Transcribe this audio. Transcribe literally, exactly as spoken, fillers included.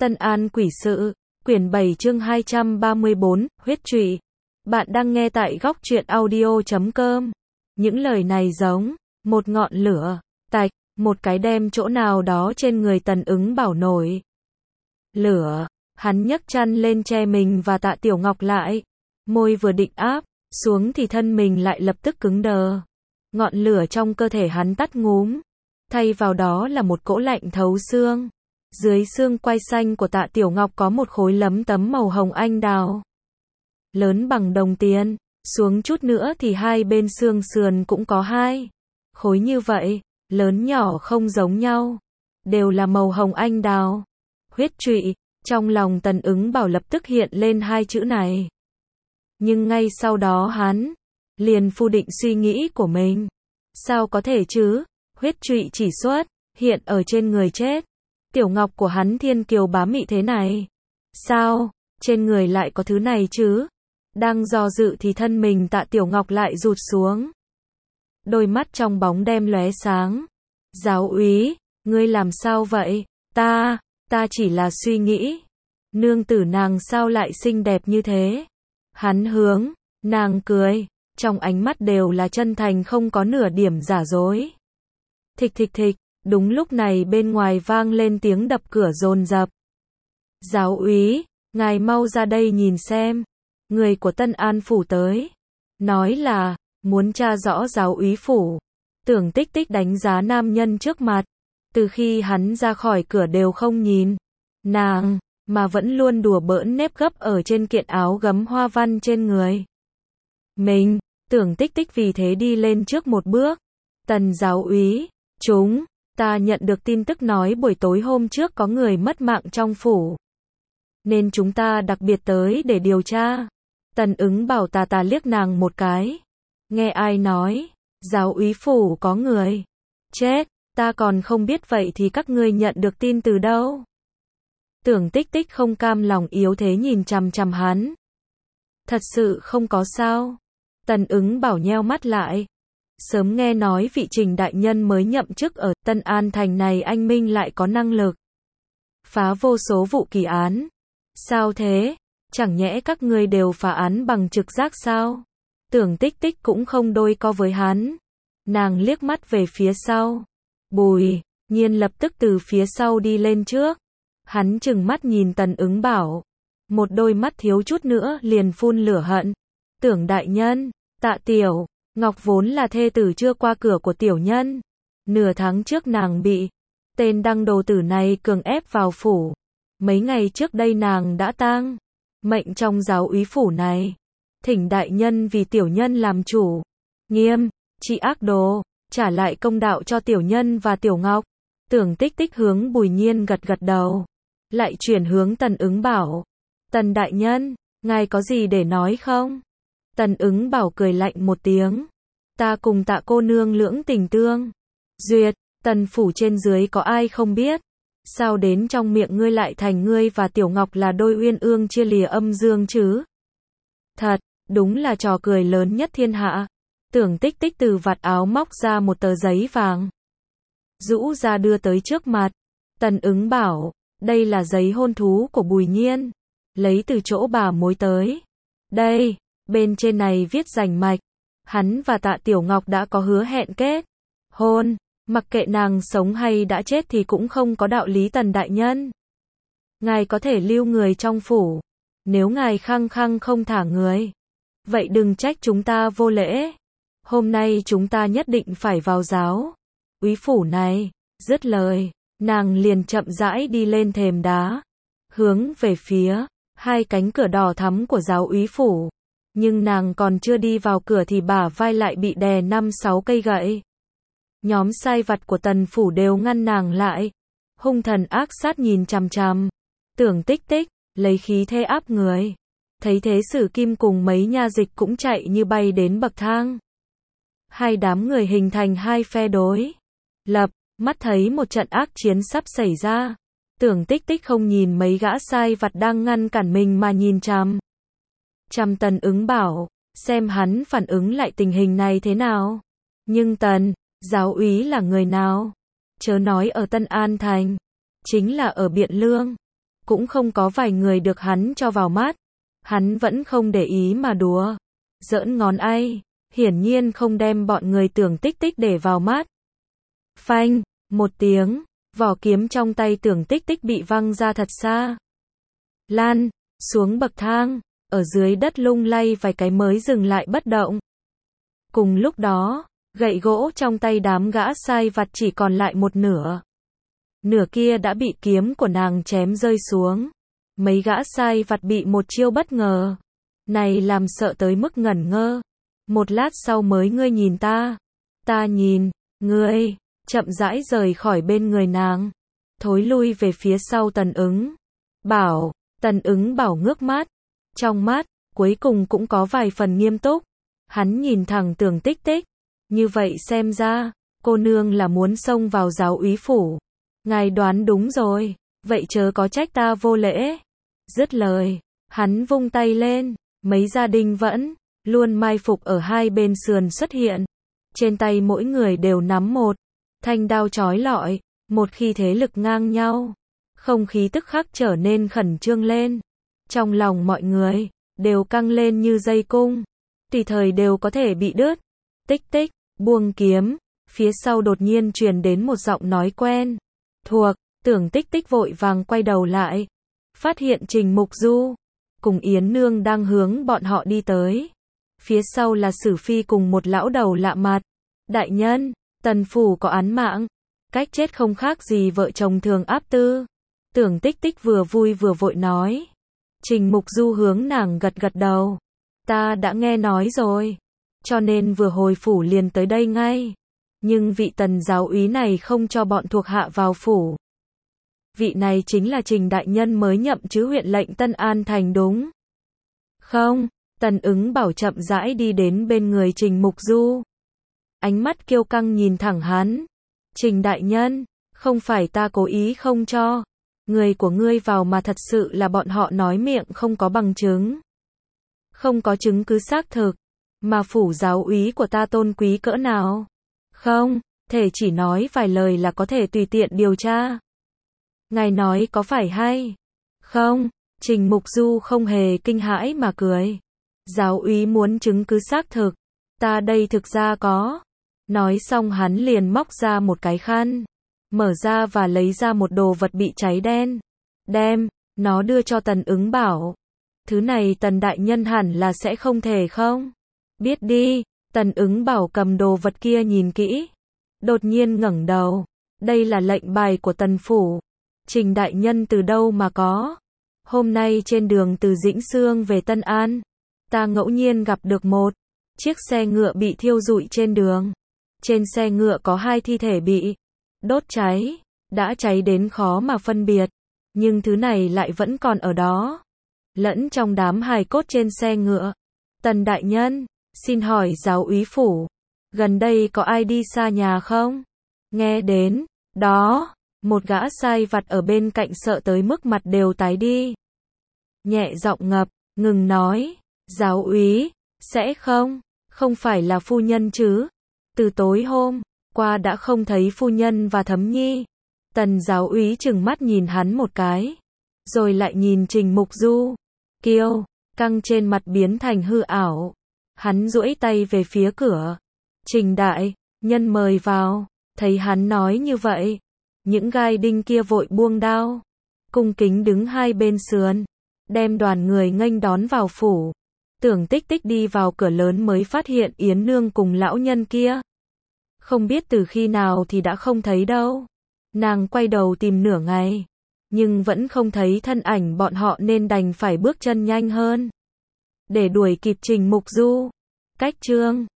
Tân An Quỷ Sự, quyển bảy chương hai trăm ba mươi bốn, huyết trụy. Bạn đang nghe tại góc truyện audio chấm com. Những lời này giống một ngọn lửa, tạch, một cái đem chỗ nào đó trên người Tần Ứng Bảo nổi lửa. Hắn nhấc chăn lên che mình và Tạ Tiểu Ngọc lại. Môi vừa định áp xuống thì thân mình lại lập tức cứng đờ. Ngọn lửa trong cơ thể hắn tắt ngúm. Thay vào đó là một cỗ lạnh thấu xương. Dưới xương quai xanh của Tạ Tiểu Ngọc có một khối lấm tấm màu hồng anh đào. Lớn bằng đồng tiền. Xuống chút nữa thì hai bên xương sườn cũng có hai khối như vậy. Lớn nhỏ không giống nhau. Đều là màu hồng anh đào. Huyết trụy. Trong lòng Tần Ứng Bảo lập tức hiện lên hai chữ này. Nhưng ngay sau đó hắn liền phủ định suy nghĩ của mình. Sao có thể chứ? Huyết trụy chỉ xuất hiện ở trên người chết. Tiểu Ngọc của hắn thiên kiều bá mị thế này. Sao? Trên người lại có thứ này chứ? Đang do dự thì thân mình Tạ Tiểu Ngọc lại rụt xuống. Đôi mắt trong bóng đêm lóe sáng. Giáo úy, ngươi làm sao vậy? Ta, ta chỉ là suy nghĩ. Nương tử nàng sao lại xinh đẹp như thế? Hắn hướng nàng cười, trong ánh mắt đều là chân thành không có nửa điểm giả dối. Thịch thịch thịch, đúng lúc này bên ngoài vang lên tiếng đập cửa dồn dập. Giáo úy, ngài mau ra đây nhìn xem. Người của Tân An phủ tới. Nói là, muốn tra rõ giáo úy phủ. Tưởng Tích Tích đánh giá nam nhân trước mặt. Từ khi hắn ra khỏi cửa đều không nhìn nàng, mà vẫn luôn đùa bỡn nếp gấp ở trên kiện áo gấm hoa văn trên người mình. Tưởng Tích Tích vì thế đi lên trước một bước. Tần giáo úy, chúng ta nhận được tin tức nói buổi tối hôm trước có người mất mạng trong phủ. Nên chúng ta đặc biệt tới để điều tra. Tần Ứng Bảo tà tà liếc nàng một cái. Nghe ai nói, giáo úy phủ có người chết, ta còn không biết vậy thì các ngươi nhận được tin từ đâu? Tưởng Tích Tích không cam lòng yếu thế nhìn chằm chằm hắn. Thật sự không có sao? Tần Ứng Bảo nheo mắt lại. Sớm nghe nói vị Trình đại nhân mới nhậm chức ở Tân An thành này anh minh lại có năng lực phá vô số vụ kỳ án. Sao thế? Chẳng nhẽ các ngươi đều phá án bằng trực giác sao? Tưởng Tích Tích cũng không đôi co với hắn. Nàng liếc mắt về phía sau. Bùi Nhiên lập tức từ phía sau đi lên trước. Hắn trừng mắt nhìn Tần Ứng Bảo. Một đôi mắt thiếu chút nữa liền phun lửa hận. Tưởng đại nhân, Tạ Tiểu Ngọc vốn là thê tử chưa qua cửa của tiểu nhân. Nửa tháng trước nàng bị tên đăng đồ tử này cường ép vào phủ. Mấy ngày trước đây nàng đã tang mệnh trong giáo úy phủ này. Thỉnh đại nhân vì tiểu nhân làm chủ. Nghiêm trị ác đồ, trả lại công đạo cho tiểu nhân và Tiểu Ngọc. Tưởng Tích Tích hướng Bùi Nhiên gật gật đầu. Lại chuyển hướng Tần Ứng Bảo. Tần đại nhân, ngài có gì để nói không? Tần Ứng Bảo cười lạnh một tiếng. Ta cùng Tạ cô nương lưỡng tình tương duyệt, Tần phủ trên dưới có ai không biết? Sao đến trong miệng ngươi lại thành ngươi và Tiểu Ngọc là đôi uyên ương chia lìa âm dương chứ? Thật, đúng là trò cười lớn nhất thiên hạ. Tưởng Tích Tích từ vạt áo móc ra một tờ giấy vàng. Rũ ra đưa tới trước mặt. Tần Ứng Bảo, đây là giấy hôn thú của Bùi Nhiên. Lấy từ chỗ bà mối tới. Đây, bên trên này viết rành mạch. Hắn và Tạ Tiểu Ngọc đã có hứa hẹn kết hôn. Mặc kệ nàng sống hay đã chết thì cũng không có đạo lý. Tần đại nhân, ngài có thể lưu người trong phủ. Nếu ngài khăng khăng không thả người, vậy đừng trách chúng ta vô lễ. Hôm nay chúng ta nhất định phải vào giáo úy phủ này. Dứt lời, nàng liền chậm rãi đi lên thềm đá, hướng về phía hai cánh cửa đỏ thắm của giáo úy phủ. Nhưng nàng còn chưa đi vào cửa thì bả vai lại bị đè năm sáu cây gậy. Nhóm sai vặt của Tần phủ đều ngăn nàng lại. Hung thần ác sát nhìn chằm chằm Tưởng Tích Tích, lấy khí thế áp người. Thấy thế Sử Kim cùng mấy nha dịch cũng chạy như bay đến bậc thang. Hai đám người hình thành hai phe đối lập, mắt thấy một trận ác chiến sắp xảy ra. Tưởng Tích Tích không nhìn mấy gã sai vặt đang ngăn cản mình mà nhìn chằm chằm Tần Ứng Bảo, xem hắn phản ứng lại tình hình này thế nào. Nhưng Tần giáo úy là người nào? Chớ nói ở Tân An thành, chính là ở Biện Lương, cũng không có vài người được hắn cho vào mắt. Hắn vẫn không để ý mà đùa, giỡn ngón ai, hiển nhiên không đem bọn người Tưởng Tích Tích để vào mắt. Phanh, một tiếng, vỏ kiếm trong tay Tưởng Tích Tích bị văng ra thật xa. Lan, xuống bậc thang, ở dưới đất lung lay vài cái mới dừng lại bất động. Cùng lúc đó, gậy gỗ trong tay đám gã sai vặt chỉ còn lại một nửa. Nửa kia đã bị kiếm của nàng chém rơi xuống. Mấy gã sai vặt bị một chiêu bất ngờ này làm sợ tới mức ngẩn ngơ. Một lát sau mới ngươi nhìn ta, ta nhìn, ngươi, chậm rãi rời khỏi bên người nàng, thối lui về phía sau Tần Ứng Bảo. Tần Ứng Bảo ngước mắt, trong mắt, cuối cùng cũng có vài phần nghiêm túc. Hắn nhìn thẳng Tưởng Tích Tích, như vậy xem ra, cô nương là muốn xông vào giáo úy phủ. Ngài đoán đúng rồi, vậy chớ có trách ta vô lễ. Dứt lời, hắn vung tay lên, mấy gia đình vẫn luôn mai phục ở hai bên sườn xuất hiện. Trên tay mỗi người đều nắm một thanh đao chói lọi, một khi thế lực ngang nhau, không khí tức khắc trở nên khẩn trương lên. Trong lòng mọi người đều căng lên như dây cung, tùy thời đều có thể bị đứt. Tích Tích, buông kiếm, phía sau đột nhiên truyền đến một giọng nói quen thuộc. Tưởng Tích Tích vội vàng quay đầu lại, phát hiện Trình Mục Du cùng Yến Nương đang hướng bọn họ đi tới. Phía sau là Sử Phi cùng một lão đầu lạ mặt. Đại nhân, Tần phủ có án mạng, cách chết không khác gì vợ chồng thường áp tư. Tưởng Tích Tích vừa vui vừa vội nói. Trình Mục Du hướng nàng gật gật đầu. Ta đã nghe nói rồi, cho nên vừa hồi phủ liền tới đây ngay. Nhưng vị Tần giáo úy này không cho bọn thuộc hạ vào phủ. Vị này chính là Trình đại nhân mới nhậm chứ huyện lệnh Tân An thành đúng không? Tần Ứng Bảo chậm rãi đi đến bên người Trình Mục Du, ánh mắt kiêu căng nhìn thẳng hắn. Trình đại nhân, không phải ta cố ý không cho người của ngươi vào mà thật sự là bọn họ nói miệng không có bằng chứng, không có chứng cứ xác thực. Mà phủ giáo úy của ta tôn quý cỡ nào, không thể chỉ nói vài lời là có thể tùy tiện điều tra. Ngài nói có phải hay không? Trình Mục Du không hề kinh hãi mà cười. Giáo úy muốn chứng cứ xác thực, ta đây thực ra có. Nói xong hắn liền móc ra một cái khăn, mở ra và lấy ra một đồ vật bị cháy đen. Đem nó đưa cho Tần Ứng Bảo. Thứ này Tần đại nhân hẳn là sẽ không thể không biết đi. Tần Ứng Bảo cầm đồ vật kia nhìn kỹ, đột nhiên ngẩng đầu. Đây là lệnh bài của Tần phủ. Trình đại nhân từ đâu mà có? Hôm nay trên đường từ Dĩnh Xương về Tân An, ta ngẫu nhiên gặp được một chiếc xe ngựa bị thiêu rụi trên đường. Trên xe ngựa có hai thi thể bị đốt cháy, đã cháy đến khó mà phân biệt, nhưng thứ này lại vẫn còn ở đó, lẫn trong đám hài cốt trên xe ngựa. Tần đại nhân, xin hỏi giáo úy phủ, gần đây có ai đi xa nhà không? Nghe đến đó, một gã sai vặt ở bên cạnh sợ tới mức mặt đều tái đi. Nhẹ giọng ngập ngừng nói, giáo úy, sẽ không, không phải là phu nhân chứ? Từ tối hôm qua đã không thấy phu nhân và Thấm Nhi. Tần giáo úy trừng mắt nhìn hắn một cái, rồi lại nhìn Trình Mục Du, kiêu căng trên mặt biến thành hư ảo. Hắn duỗi tay về phía cửa. Trình đại nhân mời vào. Thấy hắn nói như vậy, những gai đinh kia vội buông đao, cung kính đứng hai bên sườn, đem đoàn người nghênh đón vào phủ. Tưởng Tích Tích đi vào cửa lớn mới phát hiện Yến Nương cùng lão nhân kia. Không biết từ khi nào thì đã không thấy đâu. Nàng quay đầu tìm nửa ngày, nhưng vẫn không thấy thân ảnh bọn họ nên đành phải bước chân nhanh hơn để đuổi kịp Trình Mục Du. Cách chương